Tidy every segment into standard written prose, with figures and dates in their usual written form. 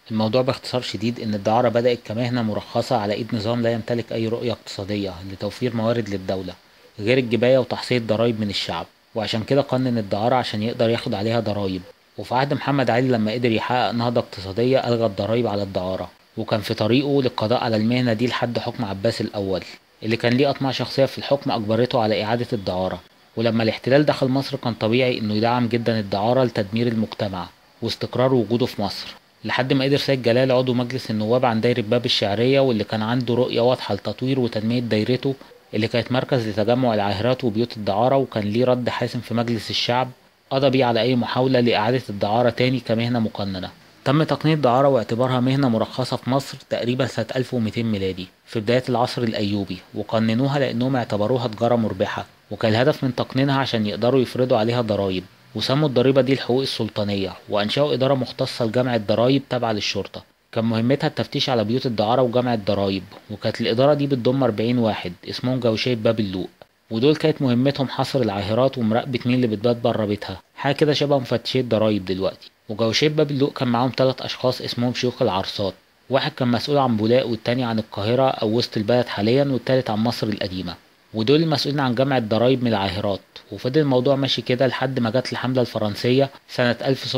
الموضوع باختصار شديد إن الدعارة بدأت كمهنة مرخصة على إيد نظام لا يمتلك أي رؤية اقتصادية لتوفير موارد للدولة غير الجباية وتحصيل ضرائب من الشعب، وعشان كده قنن الدعارة عشان يقدر ياخد عليها ضرائب. وفي عهد محمد علي لما قدر يحقق نهضة اقتصادية ألغى الضرائب على الدعارة، وكان في طريقه للقضاء على المهنة دي لحد حكم عباس الأول اللي كان ليه أطماع شخصية في الحكم أجبرته على إعادة الدعارة. ولما الاحتلال دخل مصر كان طبيعي إنه يدعم جدا الدعارة لتدمير المجتمع واستقرار وجوده في مصر، لحد ما قدر سيد جلال عضو مجلس النواب عن دايرة باب الشعرية، واللي كان عنده رؤية واضحة لتطوير وتنمية دايرته اللي كانت مركز لتجمع العاهرات وبيوت الدعارة، وكان ليه رد حاسم في مجلس الشعب قضى بيه على أي محاولة لإعادة الدعارة تاني كمهنة مقننة. تم تقنين الدعارة واعتبارها مهنة مرخصة في مصر تقريبا سنة 1200 ميلادي في بداية العصر الأيوبي، وقننوها لأنهم اعتبروها تجارة مربحة، وكان الهدف من تقنينها عشان يقدروا يفرضوا عليها ضرائب، وسموا الضريبة دي الحقوق السلطانية، وأنشأوا إدارة مختصة لجمع الضرايب تابعة للشرطة كان مهمتها التفتيش على بيوت الدعارة وجمع الضرايب. وكانت الإدارة دي بتضم 40 واحد اسمهم جوشية باب اللوق، ودول كانت مهمتهم حصر العاهرات ومراقبة مين اللي بتبات بره بيتها، حاجة كده شبه مفتشي الضرايب دلوقتي. وجوشية باب اللوق كان معاهم 3 أشخاص اسمهم شيوخ العرصات، واحد كان مسؤول عن بولاق والتاني عن القاهرة أو وسط البلد حاليا والتالت عن مصر القديمة، ودول المسؤولين عن جمع الضرايب من العاهرات. وفضل الموضوع ماشي كده لحد ما جت الحملة الفرنسية سنة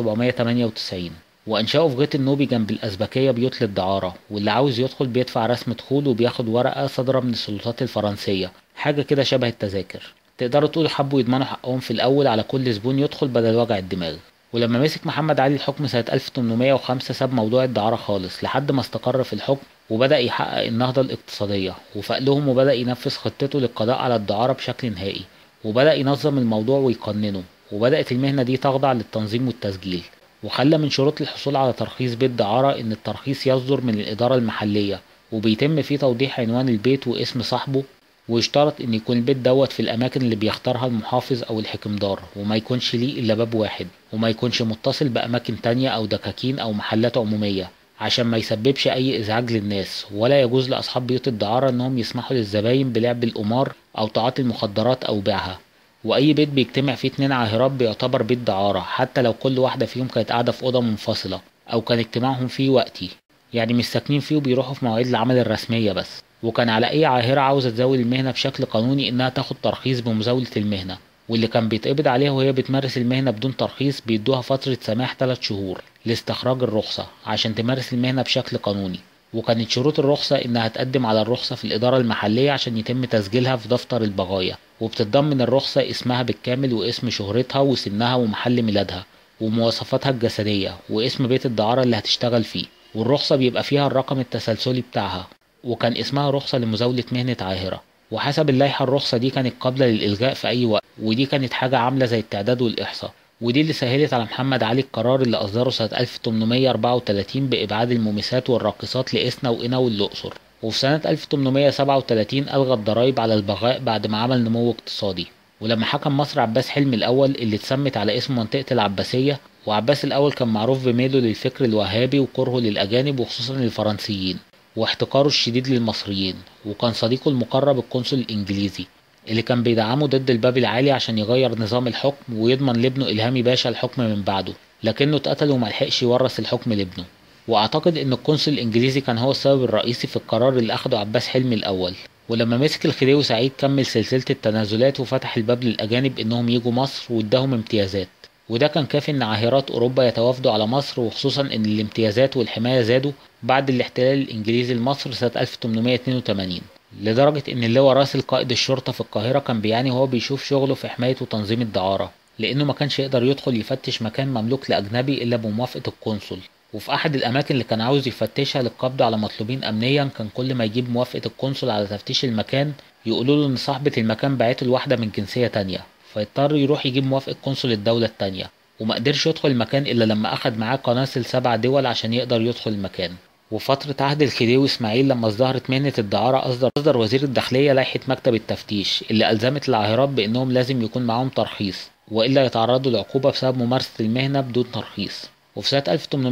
1798، وأنشأوا في غيط النوبي جنب الأزبكية بيوت للدعارة، واللي عاوز يدخل بيدفع رسم دخول وبياخد ورقة صادرة من السلطات الفرنسية، حاجة كده شبه التذاكر. تقدروا تقولوا حبوا يضمنوا حقهم في الأول على كل زبون يدخل بدل وجع الدماغ. ولما مسك محمد علي الحكم سنة 1805 ساب موضوع الدعارة خالص لحد ما استقر في الحكم وبدأ يحقق النهضة الاقتصادية وفقلهم، وبدأ ينفذ خطته للقضاء على الدعارة بشكل نهائي، وبدأ ينظم الموضوع ويقننه، وبدأت المهنة دي تخضع للتنظيم والتسجيل. وخلى من شروط الحصول على ترخيص بيت دعارة إن الترخيص يصدر من الإدارة المحلية، وبيتم فيه توضيح عنوان البيت واسم صاحبه، ويشترط إن يكون البيت دوت في الأماكن اللي بيختارها المحافظ أو الحكمدار، وما يكونش ليه إلا باب واحد، وما يكونش متصل بأماكن تانية أو دكاكين أو محلات عمومية عشان ما يسببش أي إزعاج للناس. ولا يجوز لأصحاب بيوت الدعارة إنهم يسمحوا للزباين بلعب القمار أو تعاطي المخدرات أو بيعها. وأي بيت بيجتمع فيه 2 عاهرات بيعتبر بيت دعارة حتى لو كل واحدة فيهم كانت قاعدة في أوضة منفصلة أو كان اجتماعهم فيه وقتي، يعني مش ساكنين فيه وبيروحوا في مواعيد العمل الرسمية بس. وكان على أي عاهرة عاوزة تزاول المهنة بشكل قانوني إنها تاخد ترخيص بمزاولة المهنة، واللي كان بيتقبض عليها وهي بتمارس المهنة بدون ترخيص بيدوها فترة سماح 3 شهور لاستخراج الرخصة عشان تمارس المهنة بشكل قانوني. وكانت شروط الرخصة إنها تقدم على الرخصة في الإدارة المحلية عشان يتم تسجيلها في دفتر البغايا، وبتتضمن الرخصة اسمها بالكامل واسم شهرتها وسنها ومحل ميلادها ومواصفاتها الجسدية واسم بيت الدعارة اللي هتشتغل فيه، والرخصة بيبقى فيها الرقم التسلسلي بتاعها. وكان اسمها رخصة لمزاولة مهنة عاهرة، وحسب اللائحة الرخصة دي كانت قابلة للإلغاء في أي وقت، ودي كانت حاجة عاملة زي التعداد والإحصاء. ودي اللي سهلت على محمد علي القرار اللي أصدره سنة 1834 بإبعاد المومسات والراقصات لإسنا وقنا والأقصر. وفي سنة 1837 ألغى الضرايب على البغاء بعد ما عمل نمو اقتصادي. ولما حكم مصر عباس حلمي الأول اللي اتسمت على اسم منطقة العباسية، وعباس الأول كان معروف بميله للفكر الوهابي وكرهه للأجانب وخصوصا الفرنسيين واحتقاره الشديد للمصريين، وكان صديقه المقرب القنصل الإنجليزي اللي كان بيدعمه ضد الباب العالي عشان يغير نظام الحكم ويضمن لابنه إلهامي باشا الحكم من بعده، لكنه اتقتل وملحقش يورث الحكم لابنه. واعتقد ان القنصل الانجليزي كان هو السبب الرئيسي في القرار اللي اخده عباس حلمي الاول. ولما مسك الخديوي سعيد كمل سلسلة التنازلات وفتح الباب للاجانب انهم يجوا مصر واداهم امتيازات، وده كان كافي ان عاهرات اوروبا يتوافدوا على مصر، وخصوصا ان الامتيازات والحماية زادوا بعد الاحتلال الانجليزي لمصر سنة 1882، لدرجة ان اللواء راسل قائد الشرطة في القاهرة كان بيعاني وهو بيشوف شغله في حماية وتنظيم الدعارة، لانه ما كانش يقدر يدخل يفتش مكان مملوك لاجنبي الا بموافقة القنصل. وفي احد الاماكن اللي كان عاوز يفتشها للقبض على مطلوبين امنيا كان كل ما يجيب موافقة القنصل على تفتيش المكان يقولوا له ان صاحبة المكان بعته لواحدة من جنسية تانية، فيضطر يروح يجيب موافقة قنصل الدولة التانية، وما قدرش يدخل المكان الا لما اخد معاه قناصل 7 دول عشان يقدر يدخل المكان. وفترة عهد الخديوي اسماعيل لما ازدهرت مهنة الدعارة أصدر وزير الداخلية لائحة مكتب التفتيش اللي ألزمت العاهرات بأنهم لازم يكون معاهم ترخيص وإلا يتعرضوا لعقوبة بسبب ممارسة المهنة بدون ترخيص. وفي سنة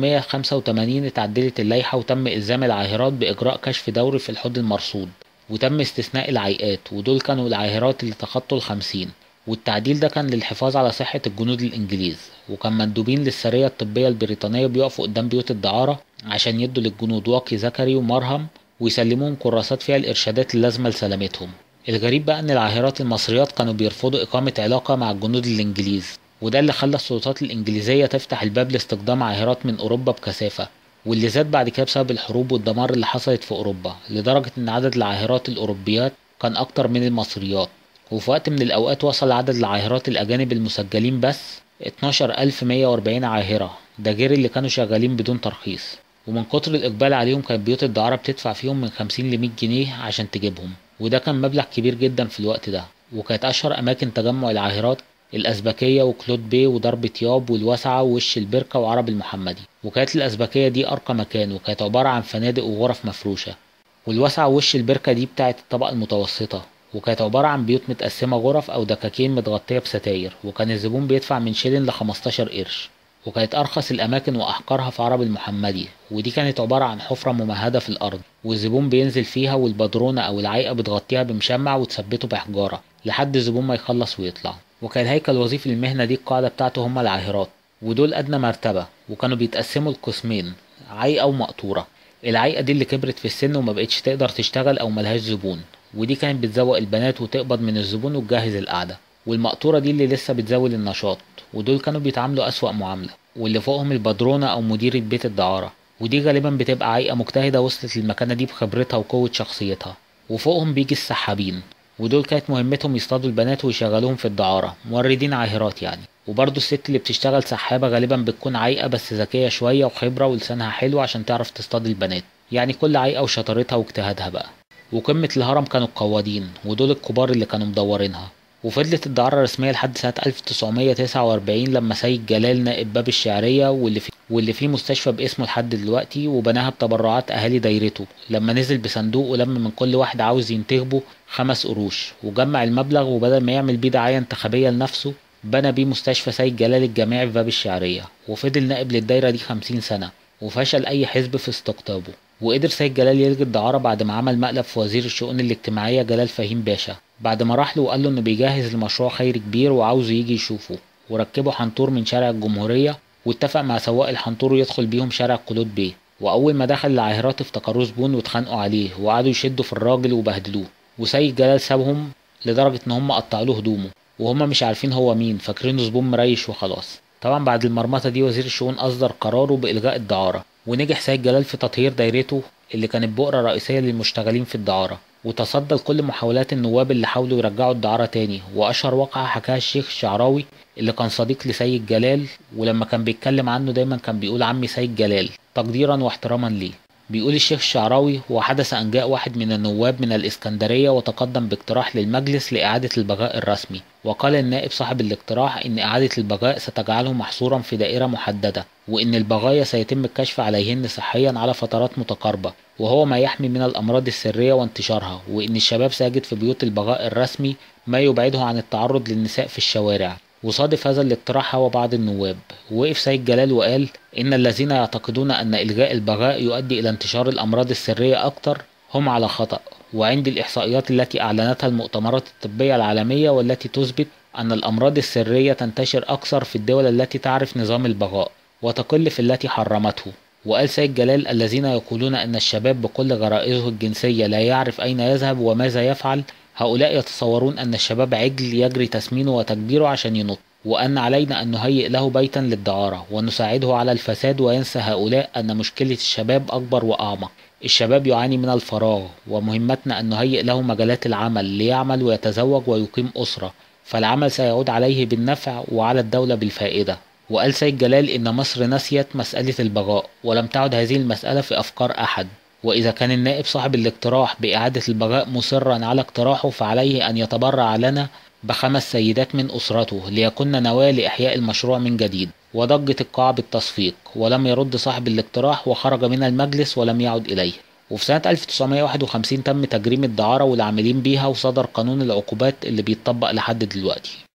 1885 اتعدلت اللائحة وتم إلزام العاهرات بإجراء كشف دوري في الحوض المرصود، وتم استثناء العيئات ودول كانوا العاهرات اللي تخطوا ال50. والتعديل ده كان للحفاظ على صحة الجنود الإنجليز، وكان مندوبين للسرية الطبية البريطانية بيقفوا قدام بيوت الدعارة عشان يدوا للجنود واقي ذكري ومرهم ويسلموهم كراسات فيها الإرشادات اللازمة لسلامتهم. الغريب بقى إن العاهرات المصريات كانوا بيرفضوا إقامة علاقة مع الجنود الإنجليز، وده اللي خلى السلطات الإنجليزية تفتح الباب لاستخدام عاهرات من أوروبا بكثافة، واللي زاد بعد كده بسبب الحروب والدمار اللي حصلت في أوروبا، لدرجة إن عدد العاهرات الأوروبيات كان أكتر من المصريات. وفي وقت من الأوقات وصل عدد العاهرات الأجانب المسجلين بس 12140 عاهرة، ده غير اللي كانوا شغالين بدون ترخيص. ومن كتر الإقبال عليهم كانت بيوت الدعارة بتدفع فيهم من 50 ل 100 جنيه عشان تجيبهم، وده كان مبلغ كبير جدا في الوقت ده. وكانت أشهر أماكن تجمع العاهرات الأزبكية وكلود بيه ودار طياب والواسعة ووش البركة وعرب المحمدي. وكانت الأزبكية دي أرقى مكان، وكانت عبارة عن فنادق وغرف مفروشة. والواسعة ووش البركة دي بتاعت الطبقة المتوسطة، وكانت عبارة عن بيوت متقسمة غرف أو دكاكين متغطية بستاير، وكان الزبون بيدفع من شيلين ل15 قرش. وكانت أرخص الأماكن وأحقرها في عرب المحمدي، ودي كانت عبارة عن حفرة ممهدة في الأرض والزبون بينزل فيها، والبدرونة أو العيقة بتغطيها بمشمع وتثبته بحجارة لحد الزبون ما يخلص ويطلع. وكان الهيكل الوظيفي للمهنة دي القاعدة بتاعته هما العاهرات، ودول أدنى مرتبة، وكانوا بيتقسموا لقسمين: عيقة ومقطورة. العيقة دي اللي كبرت في السن وما بقتش تقدر تشتغل أو ملهاش زبون، ودي كانت بتزوق البنات وتقبض من الزبون وتجهز القعدة. والمقطورة دي اللي لسه بتزاول النشاط، ودول كانوا بيتعاملوا أسوأ معاملة. واللي فوقهم البدرونة أو مديرة بيت الدعارة، ودي غالبا بتبقى عيقة مجتهدة وصلت للمكانة دي بخبرتها وقوة شخصيتها. وفوقهم بيجي السحابين، ودول كانت مهمتهم يصطادوا البنات ويشغلوهم في الدعارة، موردين عاهرات يعني. وبرضه الست اللي بتشتغل سحابة غالبا بتكون عيقة بس ذكية شوية وخبرة ولسانها حلو عشان تعرف تصطاد البنات، يعني كل عيقة وشطارتها واجتهادها بقى. وقمة الهرم كانوا القوادين، ودول الكبار اللي كانوا مدورينها. وفضلت الدعارة رسمية لحد سنة 1949 لما سيد جلال نائب باب الشعرية واللي فيه مستشفى باسمه لحد دلوقتي، وبناها بتبرعات أهالي دايرته، لما نزل بصندوق ولم من كل واحد عاوز ينتخبه 5 قروش، وجمع المبلغ، وبدل ما يعمل بيه دعاية انتخابية لنفسه بنى بيه مستشفى سيد جلال الجامعي في باب الشعرية. وفضل نائب للدايرة دي 50 سنة، وفشل أي حزب في استقطابه. وقدر سيد جلال يلغي الدعارة بعد ما عمل مقلب في وزير الشؤون الاجتماعية جلال فهيم باشا، بعد ما راح له وقال له انه بيجهز لمشروع خيري كبير وعاوزه يجي يشوفه، وركبوا حنطور من شارع الجمهورية، واتفق مع سواق الحنطور يدخل بيهم شارع قلود بيه. واول ما دخل العاهرات افتكروه زبون واتخانقوا عليه وقعدوا يشدوا في الراجل وبهدلوه، وسيد جلال سابهم لدرجة ان هم قطعوا له هدومه، وهم مش عارفين هو مين، فاكرينه زبون مريش وخلاص. طبعا بعد المرمطة دي وزير الشؤون أصدر قراره بإلغاء الدعارة، ونجح سيد جلال في تطهير دايرته اللي كانت بؤرة رئيسية للمشتغلين في الدعارة، وتصدى لكل محاولات النواب اللي حاولوا يرجعوا الدعارة تاني. وأشهر واقعة حكاها الشيخ الشعراوي اللي كان صديق لسيد جلال، ولما كان بيتكلم عنه دايما كان بيقول عمي سيد جلال تقديرا واحتراما ليه. بيقول الشيخ الشعراوي: وحدث أن جاء واحد من النواب من الإسكندرية وتقدم باقتراح للمجلس لإعادة البغاء الرسمي، وقال النائب صاحب الاقتراح إن إعادة البغاء ستجعله محصورا في دائرة محددة، وإن البغايا سيتم الكشف عليهن صحيا على فترات متقاربة، وهو ما يحمي من الأمراض السرية وانتشارها، وإن الشباب سيجد في بيوت البغاء الرسمي ما يبعده عن التعرض للنساء في الشوارع. وصادف هذا الاقتراح هو بعض النواب، ووقف سيد جلال وقال: إن الذين يعتقدون أن إلغاء البغاء يؤدي إلى انتشار الأمراض السرية أكتر هم على خطأ، وعندي الإحصائيات التي أعلنتها المؤتمرات الطبية العالمية والتي تثبت أن الأمراض السرية تنتشر أكثر في الدول التي تعرف نظام البغاء وتقل في التي حرمته. وقال سيد جلال: الذين يقولون أن الشباب بكل غرائزه الجنسية لا يعرف أين يذهب وماذا يفعل، هؤلاء يتصورون أن الشباب عجل يجري تسمينه وتكبيره عشان ينط، وأن علينا أن نهيئ له بيتا للدعارة ونساعده على الفساد. وينسى هؤلاء أن مشكلة الشباب أكبر وأعمق. الشباب يعاني من الفراغ، ومهمتنا أن نهيئ له مجالات العمل ليعمل ويتزوج ويقيم أسرة، فالعمل سيعود عليه بالنفع وعلى الدولة بالفائدة. وقال سيد جلال إن مصر نسيت مسألة البغاء، ولم تعد هذه المسألة في أفكار أحد، وإذا كان النائب صاحب الاقتراح بإعادة البغاء مصرا على اقتراحه فعليه أن يتبرع لنا ب5 سيدات من أسرته ليكن نواة لإحياء المشروع من جديد. وضجت القاعة بالتصفيق، ولم يرد صاحب الاقتراح وخرج من المجلس ولم يعد إليه. وفي سنة 1951 تم تجريم الدعارة والعاملين بيها، وصدر قانون العقوبات اللي بيتطبق لحد دلوقتي.